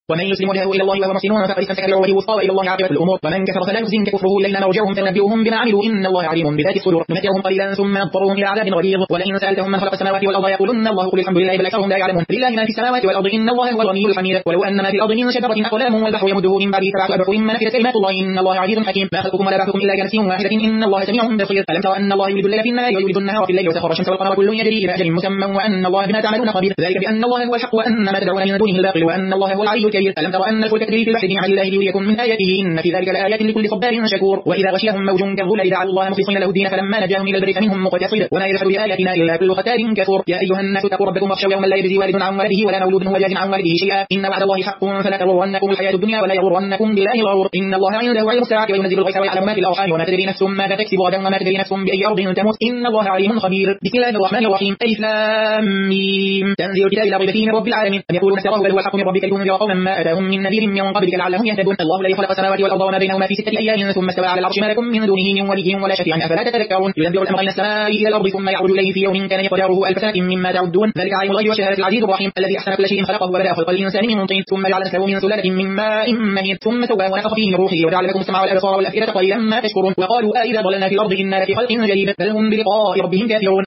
ومن يسلم وجهه إلى الله وهو محسن فقد استمسك بالعروة الوثقى وإلى الله عاقبة الأمور. ومن كفر فلا يحزنك كفره الذين نرجعهم فننبئهم بما عملوا إن الله عليم بذات الصدور. نمتعهم قليلا ثم نضطرهم إلى عذاب غليظ. ولئن سألتهم من خلق السماوات والأرض يقولن الله قل الحمد لله بل أكثرهم لا يعلمون. لله ما في السماوات والأرض إن الله هو الغني الحميد. ولو أن ما في الأرض من شجرة أقلام والبحر يمده من بعده سبعة أبحر ما نفدت كلمات الله إن الله عزيز حكيم. ما خلقكم ولا بعثكم إلا كنفس واحدة إن الله سميع بصير. ألم ترى أن الله يولد الليل في النهار ويولد النهار في الليل وسخر الشمس والقمر كل يجري إلى أجل مسمى وأن الله بما تعملون خبير. ذلك بأن الله هو الحق وأن ما تدعون من دونه الباطل وأن الله هو العلي الكبير. ألم ترى أن الفلك تجري في البحر بنعم الله ليريكم من آياته إن في ذلك لآيات لكل صبار شكور. وإذا غشيهم موج كالظلل دعوا الله مخلصين له الدين فلما نجاهم إلى البر فمنهم مقتصد ولا يجحد بآياتنا إلا كل ختار كفور. يا أيها الناس اتقوا ربكم واخشوا يوما لا يجزي والد عن ولده ولا مولود هو جاز عن والده شيئا إن وعد الله حق فلا تغرنكم الحياة الدنيا ولا يغرنكم بالله الغرور. إن الله عنده علم الساعة وينزل الغيث ويعلم ما في الأرحام وما تدري نفس ماذا تكسب غدا وما تدري نفس بأي أرض تموت إن الله عليم خبير. بسم الله الرحمن الرحيم. ألف لام ميم. تنزيل الكتاب لا ريب فيه من رب العالمين. أم يقولون افتراه بل هو الحق من ربك لتنذر قوما ما أتاهم من نذير من قبلك لعلهم يهتدون. الله الذي خلق السماوات والأرض وما بينهما في 6 أيام ثم استوى على العرش ما لكم من دونه من ولي ولا شفيع أفلا تتذكرون. يدبر الأمر بين السماء إلى الأرض ثم يعرج إليه في يوم كان مقداره 1000 سنة مما تعدون. ذلك عالم الغيب والشهادة العزيز الرحيم الذي أحسن كل شيء خلقه وبدأ خلق الإنسان من طين ثم جعل نسله من سلالة من ماء مهين ثم سواه ونفخ فيه من روحه وجعل لكم السمع والأبصار والأفئدة قليلا ما تشكرون. وقالوا أإذا ضللنا في الأرض إنا لفي خلق جديد بل هم بلقاء ربهم كافرون.